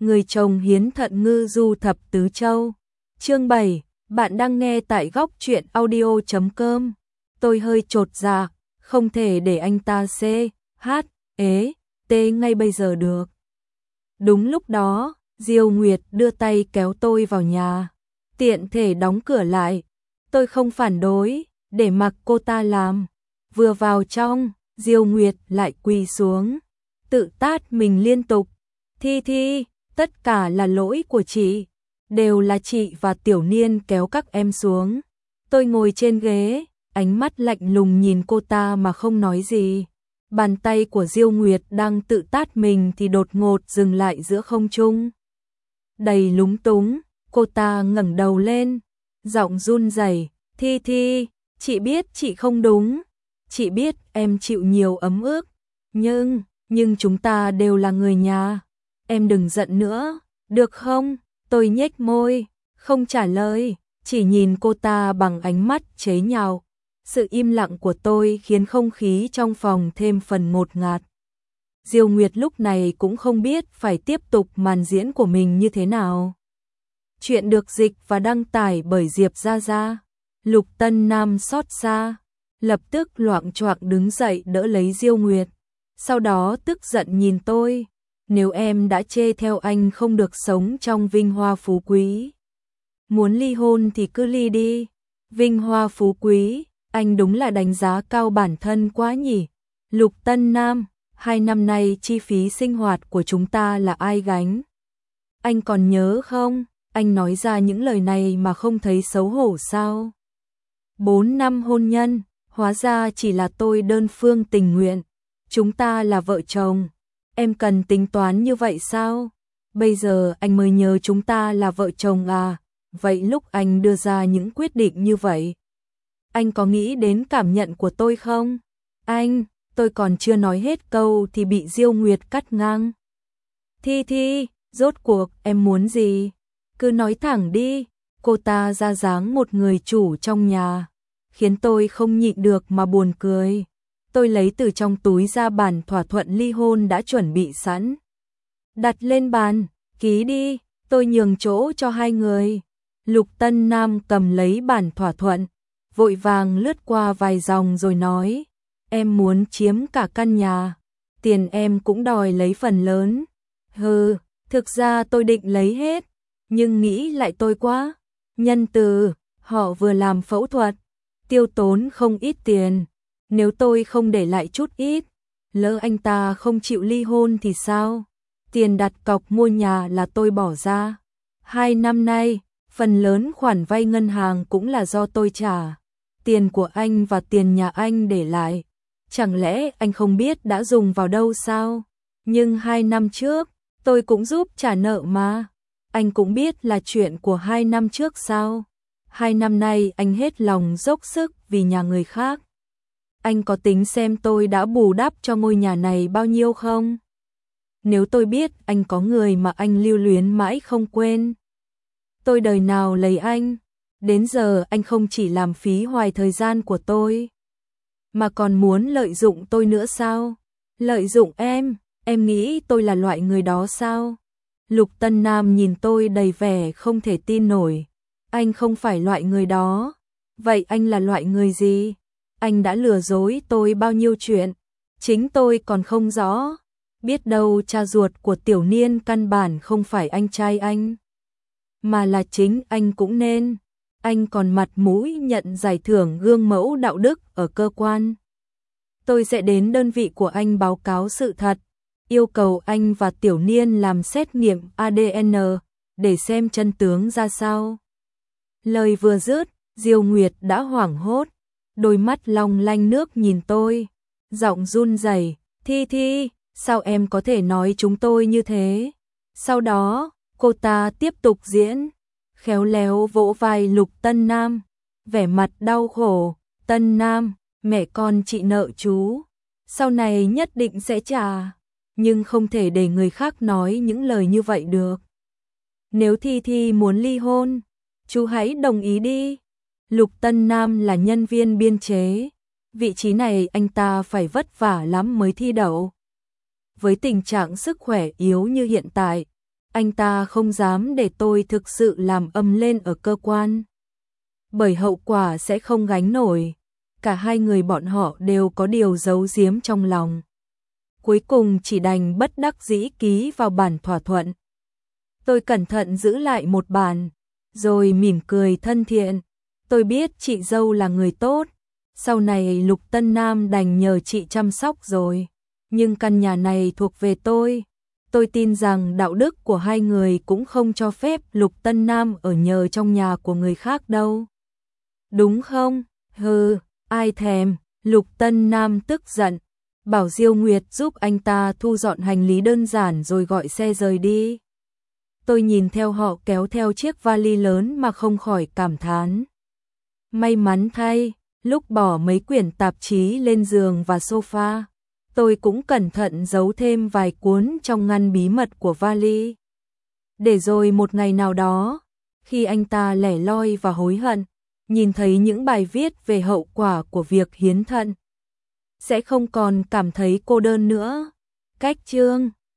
người chồng hiến thận ngư du thập tứ châu. Chương 7, bạn đang nghe tại góc truyện audio.com. Tôi hơi chột dạ, không thể để anh ta t ngay bây giờ được. Đúng lúc đó, Diêu Nguyệt đưa tay kéo tôi vào nhà, tiện thể đóng cửa lại. Tôi không phản đối, để mặc cô ta làm. Vừa vào trong, Diêu Nguyệt lại quỳ xuống, tự tát mình liên tục. Thi, tất cả là lỗi của chị, đều là chị và Tiểu Niên kéo các em xuống. Tôi ngồi trên ghế, ánh mắt lạnh lùng nhìn cô ta mà không nói gì. Bàn tay của Diêu Nguyệt đang tự tát mình thì đột ngột dừng lại giữa không trung. Đầy lúng túng, cô ta ngẩng đầu lên, giọng run rẩy, Thi, chị biết chị không đúng, chị biết em chịu nhiều ấm ức, nhưng chúng ta đều là người nhà, em đừng giận nữa, được không? Tôi nhếch môi, không trả lời, chỉ nhìn cô ta bằng ánh mắt chế nhạo. Sự im lặng của tôi khiến không khí trong phòng thêm phần ngột ngạt. Diêu Nguyệt lúc này cũng không biết phải tiếp tục màn diễn của mình như thế nào. Chuyện được dịch và đăng tải bởi Diệp Gia Gia. Lục Tân Nam xót xa, lập tức loạng choạng đứng dậy đỡ lấy Diêu Nguyệt. Sau đó tức giận nhìn tôi, nếu em đã chê theo anh không được sống trong vinh hoa phú quý, muốn ly hôn thì cứ ly đi. Vinh hoa phú quý, anh đúng là đánh giá cao bản thân quá nhỉ. Lục Tân Nam, 2 năm nay chi phí sinh hoạt của chúng ta là ai gánh? Anh còn nhớ không? Anh nói ra những lời này mà không thấy xấu hổ sao? 4 năm hôn nhân, hóa ra chỉ là tôi đơn phương tình nguyện. Chúng ta là vợ chồng. Em cần tính toán như vậy sao? Bây giờ anh mới nhớ chúng ta là vợ chồng à? Vậy lúc anh đưa ra những quyết định như vậy, anh có nghĩ đến cảm nhận của tôi không? Tôi còn chưa nói hết câu thì bị Diêu Nguyệt cắt ngang. Thi, rốt cuộc em muốn gì? Cứ nói thẳng đi. Cô ta ra dáng một người chủ trong nhà, khiến tôi không nhịn được mà buồn cười. Tôi lấy từ trong túi ra bản thỏa thuận ly hôn đã chuẩn bị sẵn, đặt lên bàn, ký đi, tôi nhường chỗ cho hai người. Lục Tân Nam cầm lấy bản thỏa thuận, vội vàng lướt qua vài dòng rồi nói, em muốn chiếm cả căn nhà, tiền em cũng đòi lấy phần lớn. Thực ra tôi định lấy hết, nhưng nghĩ lại tôi quá nhân từ, họ vừa làm phẫu thuật, tiêu tốn không ít tiền, nếu tôi không để lại chút ít, lỡ anh ta không chịu ly hôn thì sao? Tiền đặt cọc mua nhà là tôi bỏ ra. 2 năm nay, phần lớn khoản vay ngân hàng cũng là do tôi trả. Tiền của anh và tiền nhà anh để lại, chẳng lẽ anh không biết đã dùng vào đâu sao? Nhưng 2 năm trước, tôi cũng giúp trả nợ mà. Anh cũng biết là chuyện của 2 năm trước sao? 2 năm nay anh hết lòng dốc sức vì nhà người khác. Anh có tính xem tôi đã bù đắp cho ngôi nhà này bao nhiêu không? Nếu tôi biết anh có người mà anh lưu luyến mãi không quên, tôi đời nào lấy anh. Đến giờ anh không chỉ làm phí hoài thời gian của tôi, mà còn muốn lợi dụng tôi nữa sao? Lợi dụng em nghĩ tôi là loại người đó sao? Lục Tân Nam nhìn tôi đầy vẻ không thể tin nổi. Anh không phải loại người đó. Vậy anh là loại người gì? Anh đã lừa dối tôi bao nhiêu chuyện, chính tôi còn không rõ. Biết đâu cha ruột của Tiểu Niên căn bản không phải anh trai anh, mà là chính anh cũng nên. Anh còn mặt mũi nhận giải thưởng gương mẫu đạo đức ở cơ quan. Tôi sẽ đến đơn vị của anh báo cáo sự thật, yêu cầu anh và Tiểu Niên làm xét nghiệm ADN để xem chân tướng ra sao. Lời vừa dứt, Diêu Nguyệt đã hoảng hốt, đôi mắt long lanh nước nhìn tôi, giọng run rẩy, Thi, sao em có thể nói chúng tôi như thế? Sau đó, cô ta tiếp tục diễn, khéo léo vỗ vai Lục Tân Nam, vẻ mặt đau khổ, Tân Nam, mẹ con chị nợ chú, sau này nhất định sẽ trả, nhưng không thể để người khác nói những lời như vậy được. Nếu Thi muốn ly hôn, chú hãy đồng ý đi. Lục Tân Nam là nhân viên biên chế, vị trí này anh ta phải vất vả lắm mới thi đậu. Với tình trạng sức khỏe yếu như hiện tại, anh ta không dám để tôi thực sự làm ầm lên ở cơ quan. Bởi hậu quả sẽ không gánh nổi, cả hai người bọn họ đều có điều giấu giếm trong lòng. Cuối cùng chỉ đành bất đắc dĩ ký vào bản thỏa thuận. Tôi cẩn thận giữ lại một bản, rồi mỉm cười thân thiện. Tôi biết chị dâu là người tốt, sau này Lục Tân Nam đành nhờ chị chăm sóc rồi. Nhưng căn nhà này thuộc về tôi. Tôi tin rằng đạo đức của hai người cũng không cho phép Lục Tân Nam ở nhờ trong nhà của người khác đâu. Đúng không? Hừ, ai thèm. Lục Tân Nam tức giận, bảo Diêu Nguyệt giúp anh ta thu dọn hành lý đơn giản rồi gọi xe rời đi. Tôi nhìn theo họ kéo theo chiếc vali lớn mà không khỏi cảm thán. May mắn thay, lúc bỏ mấy quyển tạp chí lên giường và sofa, tôi cũng cẩn thận giấu thêm vài cuốn trong ngăn bí mật của vali. Để rồi một ngày nào đó, khi anh ta lẻ loi và hối hận, nhìn thấy những bài viết về hậu quả của việc hiến thận, sẽ không còn cảm thấy cô đơn nữa. Cách chương